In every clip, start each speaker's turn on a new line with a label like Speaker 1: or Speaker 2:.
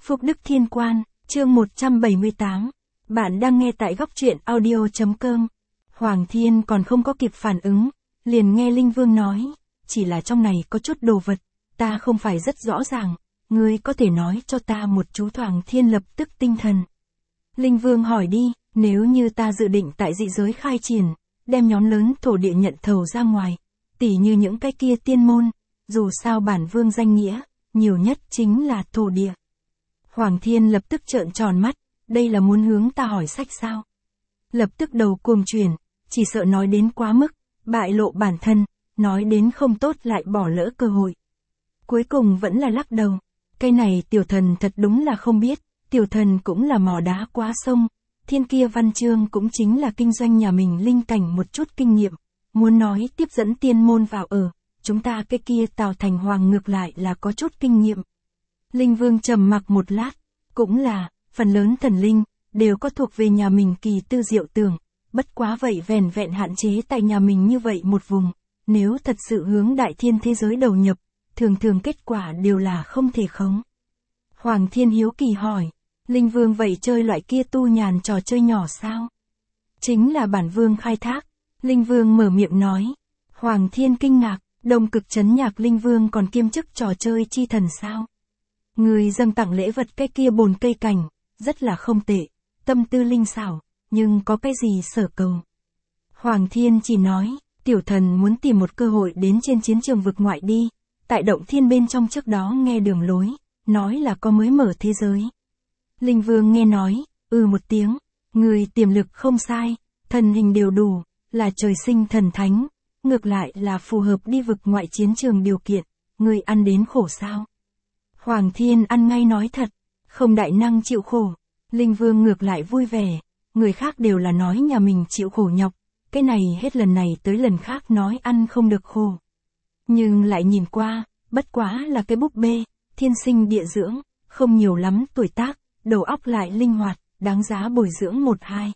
Speaker 1: Phúc Đức Thiên Quan, chương 178. Bạn đang nghe tại góc truyện audio.com. Hoàng Thiên còn không có kịp phản ứng, liền nghe Linh Vương nói, chỉ là trong này có chút đồ vật, ta không phải rất rõ ràng, ngươi có thể nói cho ta một chú. Hoàng Thiên lập tức tinh thần. Linh Vương hỏi đi, nếu như ta dự định tại dị giới khai triển, đem nhóm lớn thổ địa nhận thầu ra ngoài, tỉ như những cái kia tiên môn, dù sao bản vương danh nghĩa, nhiều nhất chính là thổ địa. Hoàng Thiên lập tức trợn tròn mắt, đây là muốn hướng ta hỏi sách sao? Lập tức đầu cuồng chuyển, chỉ sợ nói đến quá mức, bại lộ bản thân, nói đến không tốt lại bỏ lỡ cơ hội. Cuối cùng vẫn là lắc đầu, cái này tiểu thần thật đúng là không biết, tiểu thần cũng là mò đá quá sông, thiên kia văn chương cũng chính là kinh doanh nhà mình linh cảnh một chút kinh nghiệm, muốn nói tiếp dẫn tiên môn vào ở, chúng ta cái kia Tào Thành Hoàng ngược lại là có chút kinh nghiệm. Linh Vương trầm mặc một lát, cũng là, phần lớn thần linh, đều có thuộc về nhà mình kỳ tư diệu tưởng, bất quá vậy vẻn vẹn hạn chế tại nhà mình như vậy một vùng, nếu thật sự hướng đại thiên thế giới đầu nhập, thường thường kết quả đều là không thể khống. Hoàng Thiên hiếu kỳ hỏi, Linh Vương vậy chơi loại kia tu nhàn trò chơi nhỏ sao? Chính là bản vương khai thác, Linh Vương mở miệng nói. Hoàng Thiên kinh ngạc, Đông Cực Trấn Nhạc Linh Vương còn kiêm chức trò chơi chi thần sao? Người dâng tặng lễ vật cái kia bồn cây cảnh, rất là không tệ, tâm tư linh xảo, nhưng có cái gì sở cầu? Hoàng Thiên chỉ nói, tiểu thần muốn tìm một cơ hội đến trên chiến trường vực ngoại đi, tại động thiên bên trong trước đó nghe đường lối, nói là có mới mở thế giới. Linh Vương nghe nói, một tiếng, người tiềm lực không sai, thần hình đều đủ, là trời sinh thần thánh, ngược lại là phù hợp đi vực ngoại chiến trường điều kiện, người ăn đến khổ sao? Hoàng Thiên ăn ngay nói thật, không đại năng chịu khổ, Linh Vương ngược lại vui vẻ, người khác đều là nói nhà mình chịu khổ nhọc, cái này hết lần này tới lần khác nói ăn không được khổ. Nhưng lại nhìn qua, bất quá là cái búp bê, thiên sinh địa dưỡng, không nhiều lắm tuổi tác, đầu óc lại linh hoạt, đáng giá bồi dưỡng một hai.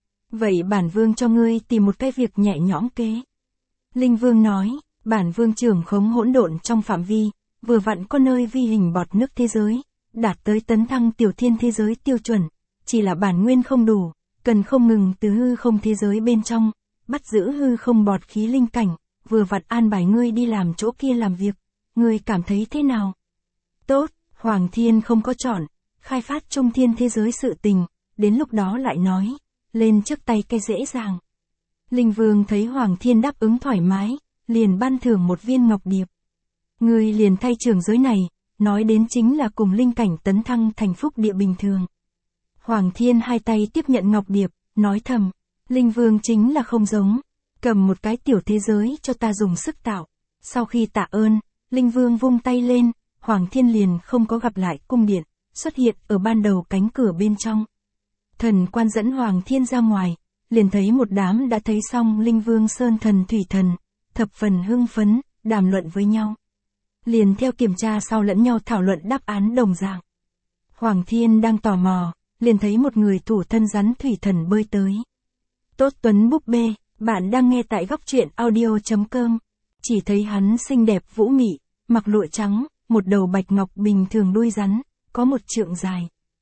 Speaker 1: Vậy bản vương cho ngươi tìm một cái việc nhẹ nhõm kế. Linh Vương nói, bản vương trưởng khống hỗn độn trong phạm vi, vừa vặn có nơi vi hình bọt nước thế giới, đạt tới tấn thăng tiểu thiên thế giới tiêu chuẩn, chỉ là bản nguyên không đủ, cần không ngừng từ hư không thế giới bên trong, bắt giữ hư không bọt khí linh cảnh, vừa vặn an bài ngươi đi làm chỗ kia làm việc, ngươi cảm thấy thế nào? Tốt, Hoàng Thiên không có chọn, khai phát trung thiên thế giới sự tình, đến lúc đó lại nói, lên trước tay cái dễ dàng. Linh Vương thấy Hoàng Thiên đáp ứng thoải mái, liền ban thưởng một viên ngọc điệp. Ngươi liền thay trưởng giới này, nói đến chính là cùng linh cảnh tấn thăng thành phúc địa bình thường. Hoàng Thiên hai tay tiếp nhận ngọc điệp, nói thầm, Linh Vương chính là không giống, cầm một cái tiểu thế giới cho ta dùng sức tạo. Sau khi tạ ơn, Linh Vương vung tay lên, Hoàng Thiên liền không có gặp lại cung điện, xuất hiện ở ban đầu cánh cửa bên trong. Thần quan dẫn Hoàng Thiên ra ngoài, liền thấy một đám đã thấy xong Linh Vương Sơn Thần Thủy Thần, thập phần hưng phấn, đàm luận với nhau. Liền theo kiểm tra sau lẫn nhau thảo luận đáp án đồng dạng. Hoàng Thiên đang tò mò, liền thấy một người thủ thân rắn thủy thần bơi tới. Tốt Tuấn búp bê, bạn đang nghe tại góc truyện audio.com. Chỉ thấy hắn xinh đẹp vũ mị, mặc lụa trắng, một đầu bạch ngọc bình thường đuôi rắn, có một trượng dài.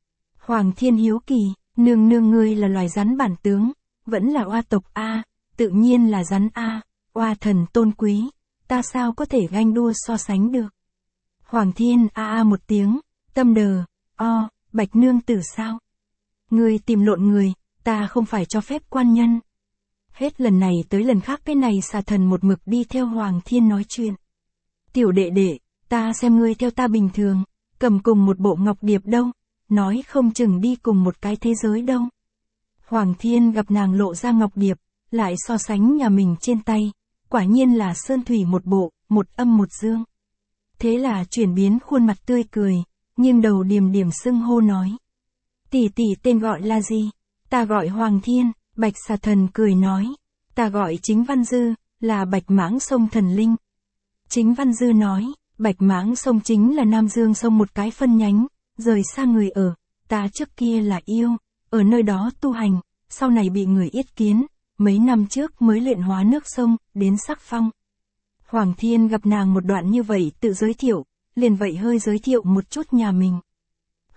Speaker 1: Hoàng Thiên hiếu kỳ, nương nương ngươi là loài rắn bản tướng, vẫn là oa tộc A, tự nhiên là rắn A, oa thần tôn quý, ta sao có thể ganh đua so sánh được. Hoàng Thiên a một tiếng, tâm đờ, bạch nương tử sao? Ngươi tìm lộn người, ta không phải cho phép quan nhân. Hết lần này tới lần khác cái này xà thần một mực đi theo Hoàng Thiên nói chuyện. Tiểu đệ đệ, ta xem ngươi theo ta bình thường, cầm cùng một bộ ngọc điệp đâu, nói không chừng đi cùng một cái thế giới đâu. Hoàng Thiên gặp nàng lộ ra ngọc điệp, lại so sánh nhà mình trên tay, quả nhiên là sơn thủy một bộ, một âm một dương. Thế là chuyển biến khuôn mặt tươi cười, nghiêng đầu điềm điềm xưng hô nói. Tỷ tỷ tên gọi là gì? Ta gọi Hoàng Thiên, bạch xà thần cười nói. Ta gọi Chính Văn Dư, là bạch mãng sông thần linh. Chính Văn Dư nói, bạch mãng sông chính là Nam Dương sông một cái phân nhánh, rời xa người ở, ta trước kia là yêu, ở nơi đó tu hành, sau này bị người yết kiến, mấy năm trước mới luyện hóa nước sông, đến sắc phong. Hoàng Thiên gặp nàng một đoạn như vậy tự giới thiệu, liền vậy hơi giới thiệu một chút nhà mình.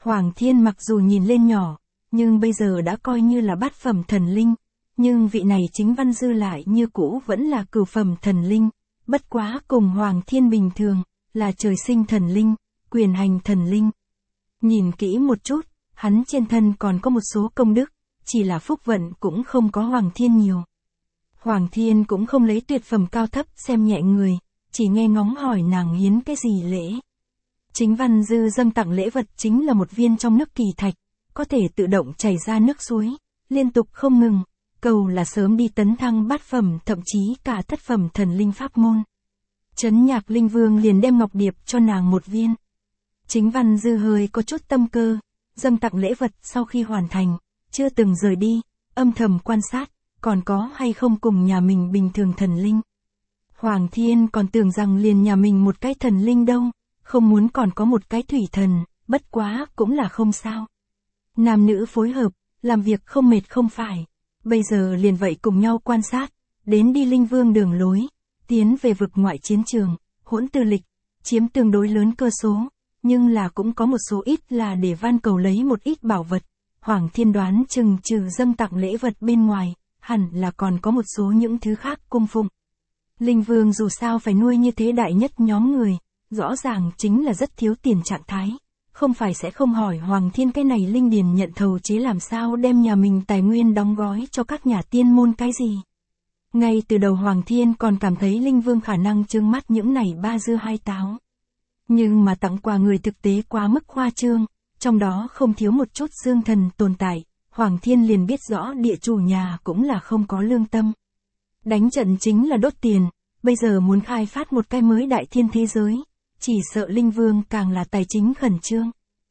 Speaker 1: Hoàng Thiên mặc dù nhìn lên nhỏ, nhưng bây giờ đã coi như là bát phẩm thần linh, nhưng vị này Chính Văn Dư lại như cũ vẫn là cửu phẩm thần linh, bất quá cùng Hoàng Thiên bình thường, là trời sinh thần linh, quyền hành thần linh. Nhìn kỹ một chút, hắn trên thân còn có một số công đức, chỉ là phúc vận cũng không có Hoàng Thiên nhiều. Hoàng Thiên cũng không lấy tuyệt phẩm cao thấp xem nhẹ người, chỉ nghe ngóng hỏi nàng hiến cái gì lễ. Chính Văn Dư dâng tặng lễ vật chính là một viên trong nước kỳ thạch, có thể tự động chảy ra nước suối, liên tục không ngừng, cầu là sớm đi tấn thăng bát phẩm thậm chí cả thất phẩm thần linh pháp môn. Trấn Nhạc Linh Vương liền đem ngọc điệp cho nàng một viên. Chính Văn Dư hơi có chút tâm cơ, dâng tặng lễ vật sau khi hoàn thành, chưa từng rời đi, âm thầm quan sát, còn có hay không cùng nhà mình bình thường thần linh. Hoàng Thiên còn tưởng rằng liền nhà mình một cái thần linh đâu, không muốn còn có một cái thủy thần, bất quá cũng là không sao. Nam nữ phối hợp, làm việc không mệt không phải. Bây giờ liền vậy cùng nhau quan sát, đến đi Linh Vương đường lối, tiến về vực ngoại chiến trường, hỗn tư lịch, chiếm tương đối lớn cơ số, nhưng là cũng có một số ít là để van cầu lấy một ít bảo vật. Hoàng Thiên đoán chừng trừ dâng tặng lễ vật bên ngoài, hẳn là còn có một số những thứ khác cung phụng. Linh Vương dù sao phải nuôi như thế đại nhất nhóm người, rõ ràng chính là rất thiếu tiền trạng thái. Không phải sẽ không hỏi Hoàng Thiên cái này linh điền nhận thầu chế làm sao đem nhà mình tài nguyên đóng gói cho các nhà tiên môn cái gì. Ngay từ đầu Hoàng Thiên còn cảm thấy Linh Vương khả năng trương mắt những này ba dưa hai táo. Nhưng mà tặng quà người thực tế quá mức khoa trương, trong đó không thiếu một chút dương thần tồn tại, Hoàng Thiên liền biết rõ địa chủ nhà cũng là không có lương tâm. Đánh trận chính là đốt tiền, bây giờ muốn khai phát một cái mới đại thiên thế giới, chỉ sợ Linh Vương càng là tài chính khẩn trương.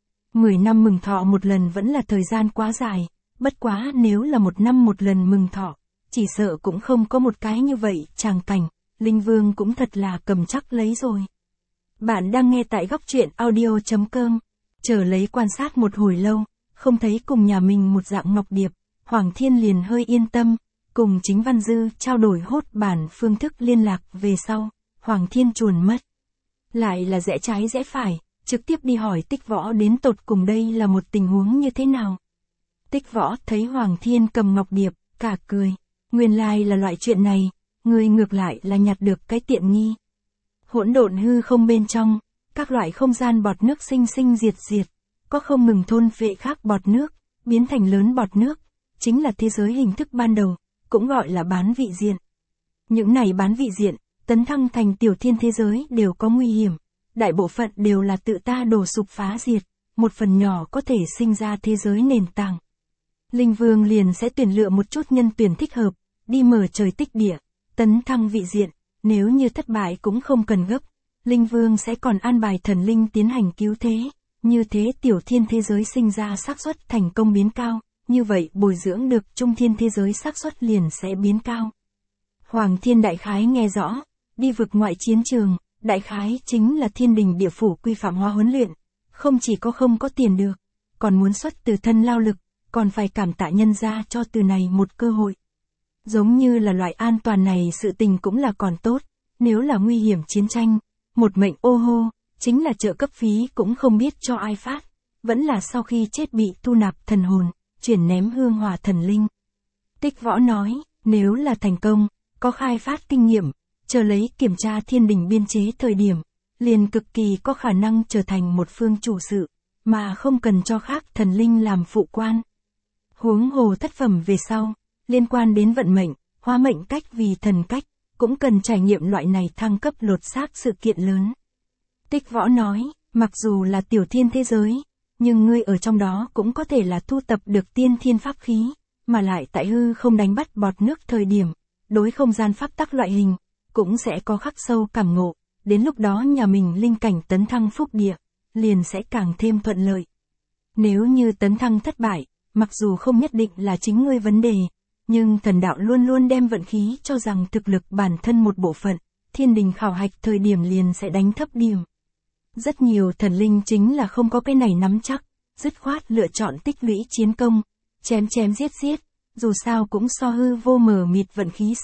Speaker 1: 10 năm mừng thọ một lần vẫn là thời gian quá dài, bất quá nếu là 1 năm một lần mừng thọ, chỉ sợ cũng không có một cái như vậy tràng cảnh, Linh Vương cũng thật là cầm chắc lấy rồi. Bạn đang nghe tại góc truyện audio.com, chờ lấy quan sát một hồi lâu, không thấy cùng nhà mình một dạng ngọc điệp, Hoàng Thiên liền hơi yên tâm, cùng Chính Văn Dư trao đổi hốt bản phương thức liên lạc về sau, Hoàng Thiên chuồn mất. Lại là rẽ trái rẽ phải, trực tiếp đi hỏi Tích Võ đến tột cùng đây là một tình huống như thế nào. Tích Võ thấy Hoàng Thiên cầm ngọc điệp, cả cười, nguyên lai là loại chuyện này, người ngược lại là nhặt được cái tiện nghi. Hỗn độn hư không bên trong, các loại không gian bọt nước sinh sinh diệt diệt, có không ngừng thôn phệ khác bọt nước, biến thành lớn bọt nước, chính là thế giới hình thức ban đầu, cũng gọi là bán vị diện. Những này bán vị diện, tấn thăng thành tiểu thiên thế giới đều có nguy hiểm, đại bộ phận đều là tự ta đổ sụp phá diệt, một phần nhỏ có thể sinh ra thế giới nền tảng. Linh Vương liền sẽ tuyển lựa một chút nhân tuyển thích hợp, đi mở trời tích địa, tấn thăng vị diện, nếu như thất bại cũng không cần gấp, Linh Vương sẽ còn an bài thần linh tiến hành cứu thế, như thế tiểu thiên thế giới sinh ra xác suất thành công biến cao, như vậy bồi dưỡng được trung thiên thế giới xác suất liền sẽ biến cao. Hoàng Thiên đại khái nghe rõ, đi vực ngoại chiến trường, đại khái chính là thiên đình địa phủ quy phạm hóa huấn luyện, không chỉ có không có tiền được, còn muốn xuất từ thân lao lực, còn phải cảm tạ nhân ra cho từ này một cơ hội. Giống như là loại an toàn này sự tình cũng là còn tốt, nếu là nguy hiểm chiến tranh, một mệnh ô hô, chính là trợ cấp phí cũng không biết cho ai phát, vẫn là sau khi chết bị thu nạp thần hồn, chuyển ném hương hỏa thần linh. Tích Võ nói, nếu là thành công, có khai phát kinh nghiệm, chờ lấy kiểm tra thiên đình biên chế thời điểm, liền cực kỳ có khả năng trở thành một phương chủ sự, mà không cần cho khác thần linh làm phụ quan. Huống hồ thất phẩm về sau, liên quan đến vận mệnh, hóa mệnh cách vì thần cách, cũng cần trải nghiệm loại này thăng cấp lột xác sự kiện lớn. Tích Võ nói, mặc dù là tiểu thiên thế giới, nhưng ngươi ở trong đó cũng có thể là thu tập được tiên thiên pháp khí, mà lại tại hư không đánh bắt bọt nước thời điểm, đối không gian pháp tắc loại hình, cũng sẽ có khắc sâu cảm ngộ, đến lúc đó nhà mình linh cảnh tấn thăng phúc địa, liền sẽ càng thêm thuận lợi. Nếu như tấn thăng thất bại, mặc dù không nhất định là chính ngươi vấn đề, nhưng thần đạo luôn luôn đem vận khí cho rằng thực lực bản thân một bộ phận, thiên đình khảo hạch thời điểm liền sẽ đánh thấp điểm. Rất nhiều thần linh chính là không có cái này nắm chắc, dứt khoát lựa chọn tích lũy chiến công, chém chém giết giết, dù sao cũng so hư vô mờ mịt vận khí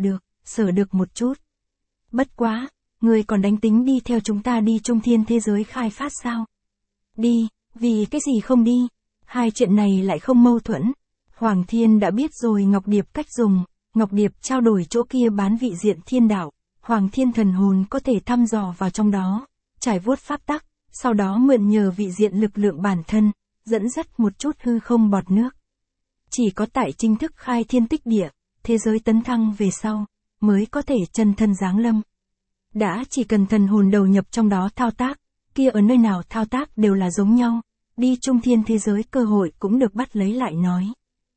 Speaker 1: sở được một chút. Bất quá, người còn đánh tính đi theo chúng ta đi trung thiên thế giới khai phát sao? Đi, Vì cái gì không đi? Hai chuyện này lại không mâu thuẫn. Hoàng Thiên đã biết rồi Ngọc Điệp cách dùng, Ngọc Điệp trao đổi chỗ kia bán vị diện thiên đạo, Hoàng Thiên thần hồn có thể thăm dò vào trong đó, trải vuốt pháp tắc, sau đó mượn nhờ vị diện lực lượng bản thân, dẫn dắt một chút hư không bọt nước. Chỉ có tại chính thức khai thiên tích địa, thế giới tấn thăng về sau, mới có thể chân thân giáng lâm. Đã chỉ cần thần hồn đầu nhập trong đó thao tác, kia ở nơi nào thao tác đều là giống nhau, đi trung thiên thế giới cơ hội cũng được bắt lấy lại nói.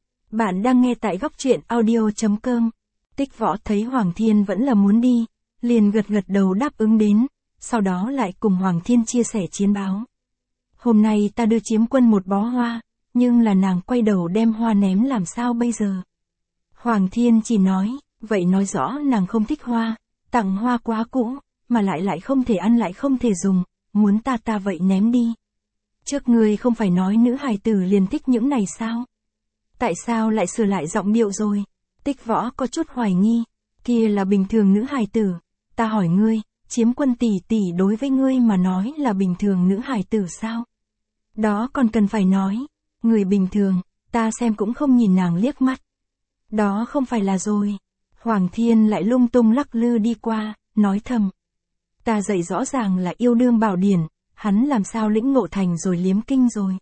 Speaker 1: Bạn đang nghe tại góc truyện audio.com. Tích Võ thấy Hoàng Thiên vẫn là muốn đi, liền gật gật đầu đáp ứng đến, sau đó lại cùng Hoàng Thiên chia sẻ chiến báo. Hôm nay ta đưa Chiếm Quân một bó hoa, nhưng là nàng quay đầu đem hoa ném làm sao bây giờ? Hoàng Thiên chỉ nói, vậy nói rõ nàng không thích hoa, tặng hoa quá cũ, mà lại không thể ăn lại không thể dùng, muốn ta vậy ném đi. Trước ngươi không phải nói nữ hài tử liền thích những này sao? Tại sao lại sửa lại giọng điệu rồi? Tích Võ có chút hoài nghi, kia là bình thường nữ hài tử, ta hỏi ngươi, Chiếm Quân tỷ tỷ đối với ngươi mà nói là bình thường nữ hài tử sao? Đó còn cần phải nói, người bình thường, ta xem cũng không nhìn nàng liếc mắt. Đó không phải là rồi. Hoàng Thiên lại lung tung lắc lư đi qua, nói thầm. Ta dạy rõ ràng là yêu đương bảo điển, hắn làm sao lĩnh ngộ thành rồi liếm kinh rồi.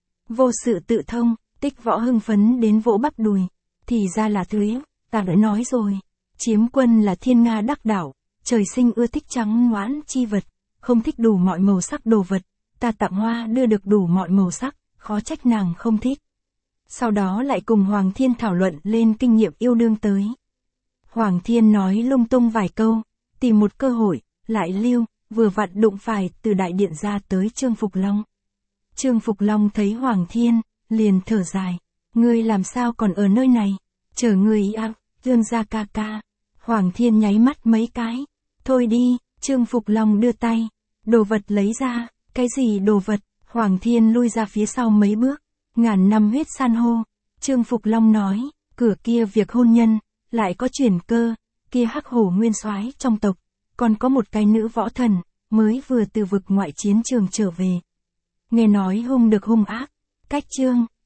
Speaker 1: Vô sự tự thông, Tích Võ hưng phấn đến vỗ bắp đùi. Thì ra là thế, ta đã nói rồi. Chiếm Quân là thiên nga đắc đạo, trời sinh ưa thích trắng ngoãn chi vật, không thích đủ mọi màu sắc đồ vật. Ta tặng hoa đưa được đủ mọi màu sắc, khó trách nàng không thích. Sau đó lại cùng Hoàng Thiên thảo luận lên kinh nghiệm yêu đương tới. Hoàng Thiên nói lung tung vài câu, tìm một cơ hội, lại lưu, vừa vặn đụng phải từ đại điện ra tới Trương Phục Long. Trương Phục Long thấy Hoàng Thiên, liền thở dài, ngươi làm sao còn ở nơi này, chờ ngươi Dương gia ca ca. Hoàng Thiên nháy mắt mấy cái, thôi đi, Trương Phục Long đưa tay, đồ vật lấy ra, cái gì đồ vật, Hoàng Thiên lui ra phía sau mấy bước, ngàn năm huyết san hô. Trương Phục Long nói, cửa kia việc hôn nhân, lại có chuyển cơ, kia Hắc Hổ nguyên soái trong tộc, còn có một cái nữ võ thần, mới vừa từ vực ngoại chiến trường trở về. Nghe nói hung được hung ác, cách Trương